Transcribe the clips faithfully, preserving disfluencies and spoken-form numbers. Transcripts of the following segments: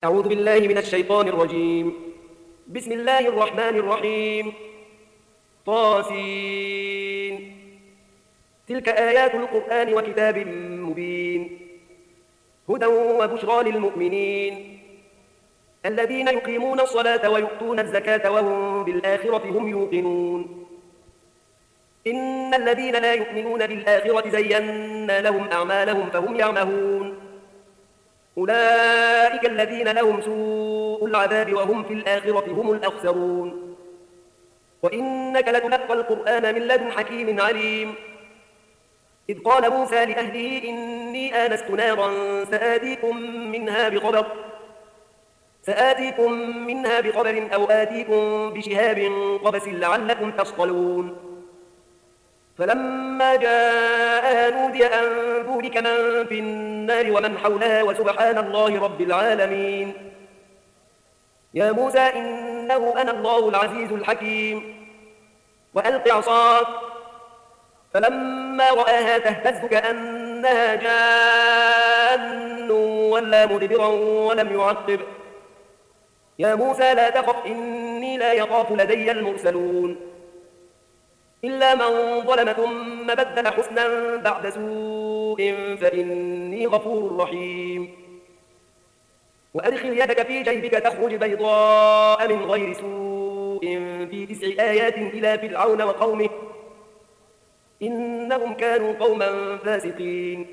أعوذ بالله من الشيطان الرجيم. بسم الله الرحمن الرحيم. طاسين. تلك آيات القرآن وكتاب مبين، هدى وبشرى للمؤمنين الذين يقيمون الصلاة ويؤتون الزكاة وهم بالآخرة هم يوقنون. إن الذين لا يؤمنون بالآخرة زينا لهم أعمالهم فهم يعمهون. أولئك الذين لهم سوء العذاب وهم في الآخرة هم الأخسرون. وإنك لتلقى القرآن من لدن حكيم عليم. إذ قال موسى لأهله إني آنست نارا سآتيكم منها بخبر سآتيكم منها بخبر أو آتيكم بشهاب قبس لعلكم تصطلون. فلما جاءها نودي أن بورك من في النار ومن حولها وسبحان الله رب العالمين. يا موسى إنه أنا الله العزيز الحكيم. وألق عصاك فلما رآها تهتز كأنها جان ولا مدبرا ولم يعقب. يا موسى لا تخف إني لا يخاف لدي المرسلون. إلا من ظلم ثم بدل حسنا بعد سوء فإني غفور رحيم. وأدخل يدك في جيبك تخرج بيضاء من غير سوء في تسع آيات إلى فرعون وقومه إنهم كانوا قوما فاسقين.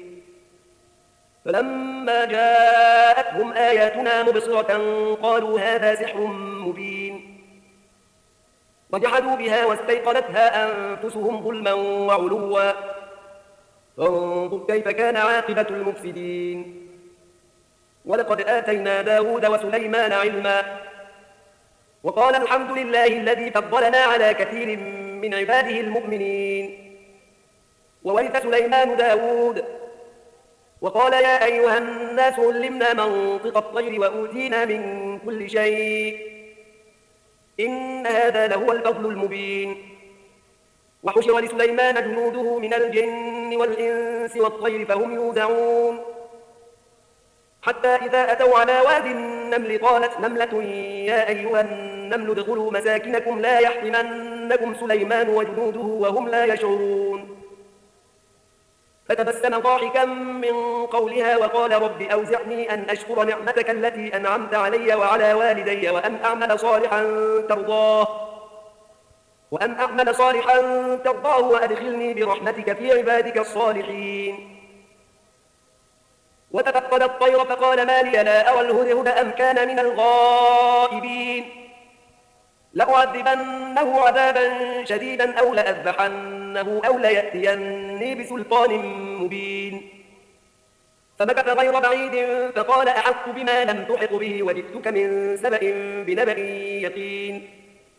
فلما جاءتهم آياتنا مبصرة قالوا هذا سحر مبين. وجحدوا بها واستيقنتها أنفسهم ظلما وعلوا فانظر كيف كان عاقبة المفسدين. ولقد آتينا داود وسليمان علما وقال الحمد لله الذي فضلنا على كثير من عباده المؤمنين. وورث سليمان داود وقال يا أيها الناس علمنا منطق الطير وأوتينا من كل شيء إن هذا لهو الفضل المبين. وحشر لسليمان جنوده من الجن والإنس والطير فهم يوزعون حتى إذا أتوا على واد النمل قالت نملة يا أيها النمل ادخلوا مساكنكم لا يحطمنكم سليمان وجنوده وهم لا يشعرون. فتبسم ضاحكا من قولها وقال رب أوزعني أن أشكر نعمتك التي أنعمت علي وعلى والدي وأن أعمل صالحا ترضاه وأن أعمل صالحا ترضاه وأدخلني برحمتك في عبادك الصالحين. وتفقد الطير فقال ما لي لا أرى الهدهد أم كان من الغائبين. لأعذبنه عذابا شديدا أو لأذبحنه أو ليأتيني بسلطان مبين. فمكث غير بعيد فقال أحطت بما لم تحط به وجئتك من سبأ بنبأ يقين.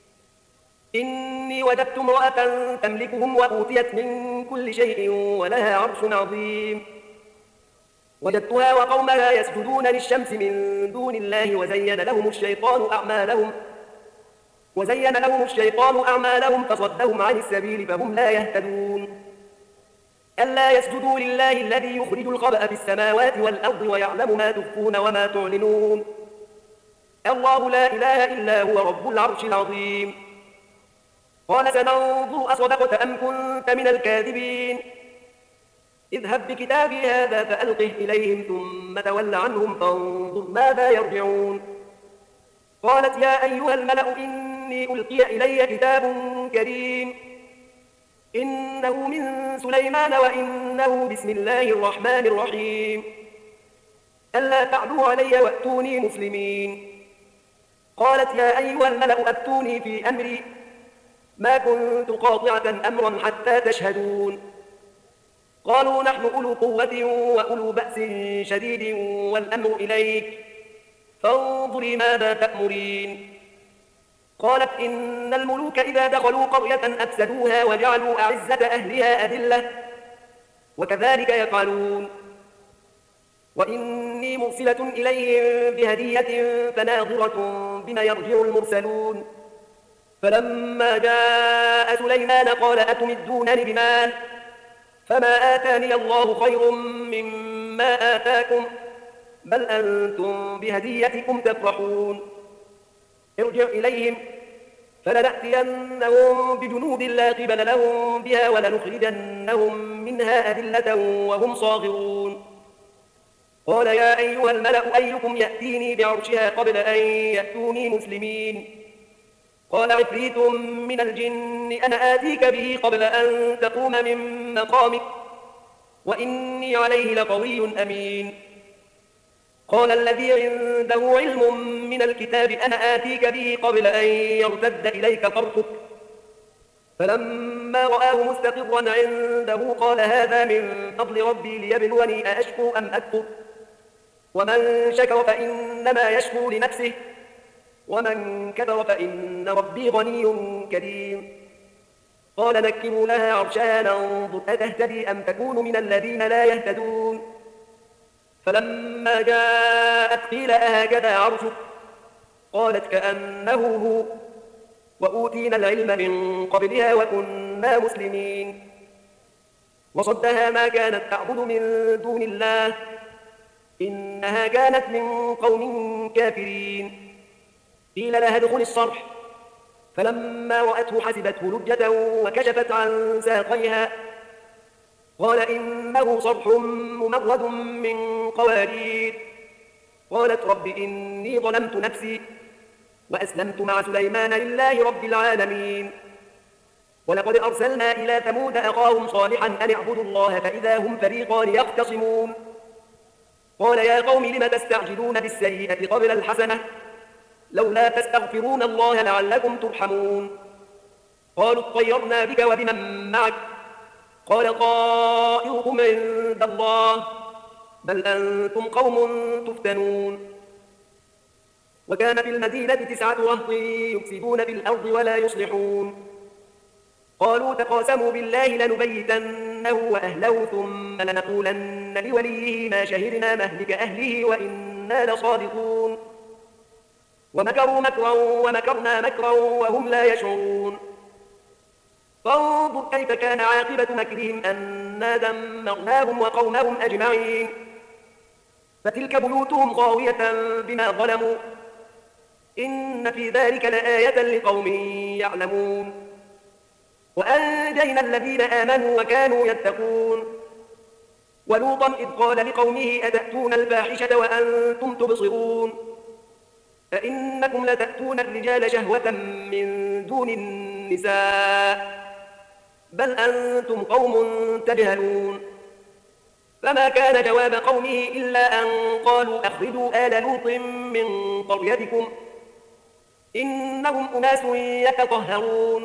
إني وجدت امرأة تملكهم وأوتيت من كل شيء ولها عرش عظيم. وجدتها وقومها يسجدون للشمس من دون الله وزين لهم الشيطان أعمالهم وزين لهم الشيطان أعمالهم فصدهم عن السبيل فهم لا يهتدون. ألا يسجدوا لله الذي يخرج الخبأ في السماوات والأرض ويعلم ما تخفون وما تعلنون. الله لا إله إلا هو رب العرش العظيم. قال سننظر أصدقت أم كنت من الكاذبين. اذهب بكتابي هذا فألقه إليهم ثم تول عنهم فانظر ماذا يرجعون. قالت يا أيها الملأ إني ألقي إلي كتاب كريم إنه من سليمان وإنه بسم الله الرحمن الرحيم. ألا تعدوا علي وأتوني مسلمين. قالت يا أيها الملأ أفتوني في أمري ما كنت قاطعة أمرا حتى تشهدون. قالوا نحن أولو قوة وأولو بأس شديد والأمر إليك فانظري ماذا تأمرين. قالت إن الملوك إذا دخلوا قرية أفسدوها وجعلوا أعزة أهلها أذلة وكذلك يفعلون. وإني مرسلة إليهم بهدية فناظرة بما يرجع المرسلون. فلما جاء سليمان قال أتمدونني بمال فما آتاني الله خير مما آتاكم بل أنتم بهديتكم تفرحون ارجع إليهم فلنأتينهم بجنود لا قبل لهم بها ولنخرجنهم منها أذلة وهم صاغرون قال يا أيها الملأ أيكم يأتيني بعرشها قبل أن يأتوني مسلمين قال عفريت من الجن أنا آتيك به قبل أن تقوم من مقامك وإني عليه لقوي أمين قال الذي عنده علم من الكتاب أنا آتيك به قبل أن يرتد إليك طرفك فلما رآه مستقرا عنده قال هذا من فضل ربي ليبلوني أأشكر أم أكفر ومن شكر فإنما يشكر لنفسه ومن كفر فإن ربي غني كريم قال نكروا لها عرشها ننظر أتهتدي أم تكون من الذين لا يهتدون فلما جاءت قيل أهكذا عرشك قالت كأنه هو وأوتينا العلم من قبلها وكنا مسلمين وصدها ما كانت تعبد من دون الله إنها كانت من قوم كافرين قيل لها ادخل الصرح فلما رأته حسبته لجة وكشفت عن ساقيها قال إنه صرح ممرد من قوارير قالت رب إني ظلمت نفسي وأسلمت مع سليمان لله رب العالمين ولقد أرسلنا إلى ثمود أخاهم صالحا أن اعبدوا الله فإذا هم فريقان يختصمون قال يا قوم لم تستعجلون بالسيئة قبل الحسنة لولا تستغفرون الله لعلكم ترحمون قالوا اطيرنا بك وبمن معك قال طائركم عند الله بل أنتم قوم تفتنون وكان في المدينة تسعة رهط يفسدون في الأرض ولا يصلحون قالوا تقاسموا بالله لنبيتنه وأهله ثم لنقولن لوليه ما شهدنا مهلك أهله وإنا لصادقون ومكروا مكرا ومكرنا مكرا وهم لا يشعرون فانظر كيف كان عاقبة مكرهم أنا دمرناهم وقومهم أجمعين فتلك بيوتهم خاوية بما ظلموا إن في ذلك لآية لقوم يعلمون وأنجينا الذين آمنوا وكانوا يتقون ولوطا إذ قال لقومه أتأتون الفاحشة وأنتم تبصرون أئنكم لتأتون الرجال شهوة من دون النساء بل أنتم قوم تجهلون فما كان جواب قومه إلا أن قالوا أخرجوا آل لوط من قريتكم إنهم أناس يتطهرون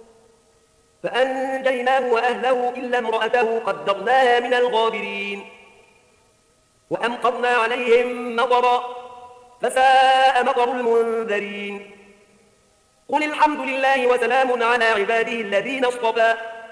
فأنجيناه وأهله إلا امرأته قدرناها من الغابرين وأمطرنا عليهم مطرا فساء مطر المنذرين قل الحمد لله وسلام على عباده الذين اصطفى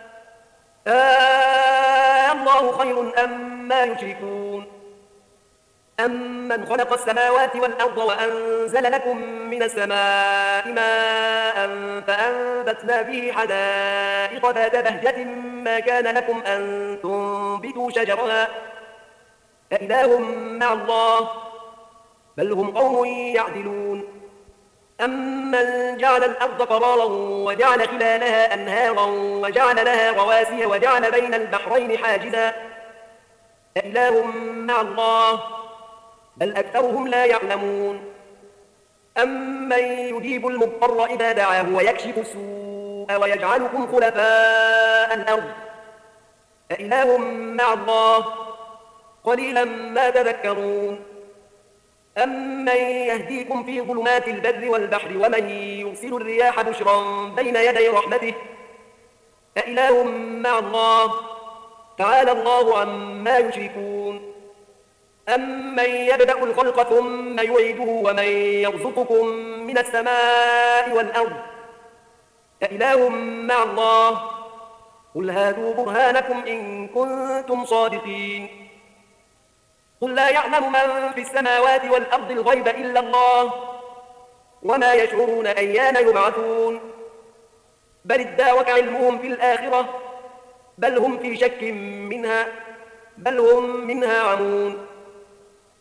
آه الله خير أما يشركون أمن خلق السماوات والأرض وأنزل لكم من السماء ماء فأنبتنا به حدائق ذات بهجة ما كان لكم أن تنبتوا شجرها أإله مع الله بل هم قوم يعدلون أمن جعل الأرض قرارا وجعل خلالها أنهارا وجعل لها رواسي وجعل بين البحرين حاجزا أإله مع الله بل أكثرهم لا يعلمون أمن يجيب المضطر إذا دعاه ويكشف السوء ويجعلكم خلفاء الأرض أإله مع الله قليلا ما تذكرون أمن يهديكم في ظلمات البر والبحر ومن يرسل الرياح بشرا بين يدي رحمته أإله مع الله تعالى الله عما يشركون أمن يبدأ الخلق ثم يعيده ومن يرزقكم من السماء والأرض أإله مع الله قل هاتوا برهانكم إن كنتم صادقين قل لا يعلم من في السماوات والأرض الغيب إلا الله وما يشعرون أيان يبعثون بل ادارك علمهم في الآخرة بل هم في شك منها بل هم منها عمون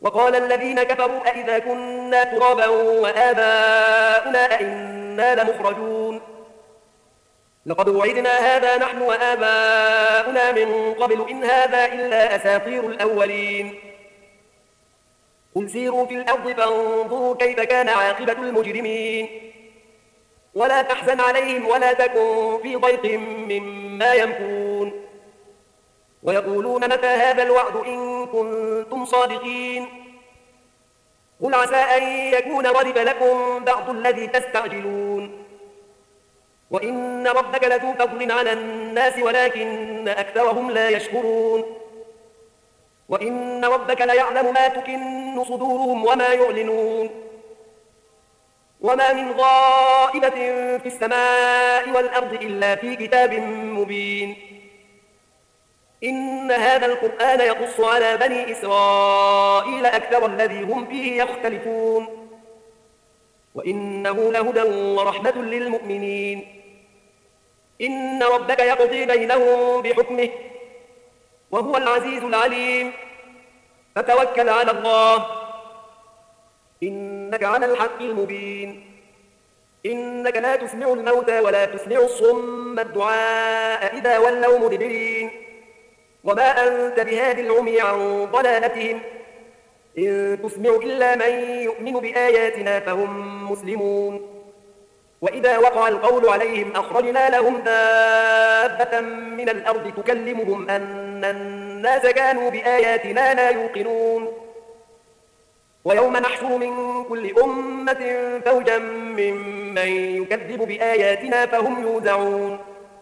وقال الذين كفروا أئذا كنا ترابا وآباؤنا أئنا لمخرجون لقد وعدنا هذا نحن وآباؤنا من قبل إن هذا إلا أساطير الأولين قل سيروا في الأرض فانظروا كيف كان عاقبة المجرمين ولا تحزن عليهم ولا تكن في ضيق مما يمكرون ويقولون متى هذا الوعد إن كنتم صادقين قل عسى أن يكون ردف لكم بعض الذي تستعجلون وإن ربك لذو فضل على الناس ولكن أكثرهم لا يشكرون وإن ربك ليعلم ما تكن صدورهم وما يعلنون وما من غائبة في السماء والأرض إلا في كتاب مبين إن هذا القرآن يقص على بني إسرائيل أكثر الذي هم فيه يختلفون وإنه لهدى ورحمة للمؤمنين إن ربك يقضي بينهم بحكمه وهو العزيز العليم فتوكل على الله إنك على الحق المبين إنك لا تسمع الموتى ولا تسمع الصم الدعاء إذا ولوا مدبرين وما أنت بهادي العمي عن ضلالتهم إن تسمع إلا من يؤمن بآياتنا فهم مسلمون وإذا وقع القول عليهم أخرجنا لهم دابة من الأرض تكلمهم أن الناس كانوا بآياتنا لا يوقنون ويوم نحشر من كل أمة فوجا ممن يكذب بآياتنا فهم يوزعون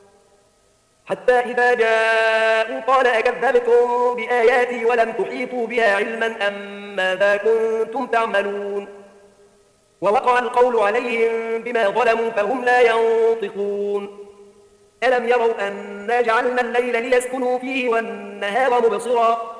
حتى إذا جاءوا قال أكذبتم بآياتي ولم تحيطوا بها علما أم ماذا كنتم تعملون ووقع القول عليهم بما ظلموا فهم لا ينطقون ألم يروا أنا جعلنا الليل ليسكنوا فيه والنهار مبصرا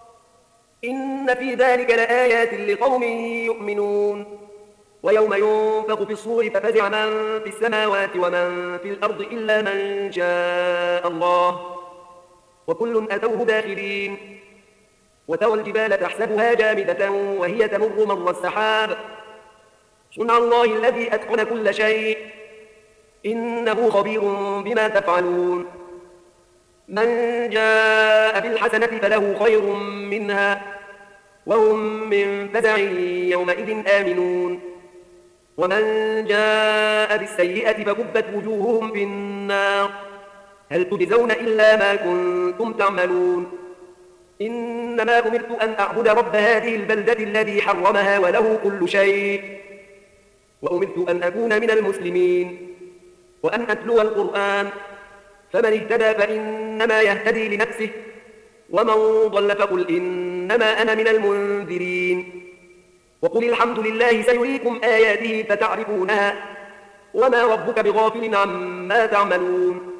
إن في ذلك لآيات لقوم يؤمنون ويوم ينفخ في الصور ففزع من في السماوات ومن في الأرض إلا من شاء الله وكل أتوه داخلين وترى الجبال تحسبها جامدة وهي تمر مر السحاب صنع الله الذي أتقن كل شيء إنه خبير بما تفعلون من جاء بالحسنة فله خير منها وهم من فزع يومئذ آمنون ومن جاء بالسيئة فكبت وجوههم في النار هل تجزون إلا ما كنتم تعملون إنما أمرت أن أعبد رب هذه البلدة الذي حرمها وله كل شيء وأمرت أن أكون من المسلمين وأن أتلو القرآن فمن اهتدى فإنما يهتدي لنفسه ومن ضل فقل إنما أنا من المنذرين وقل الحمد لله سيريكم آياته فتعرفونها وما ربك بغافل عما تعملون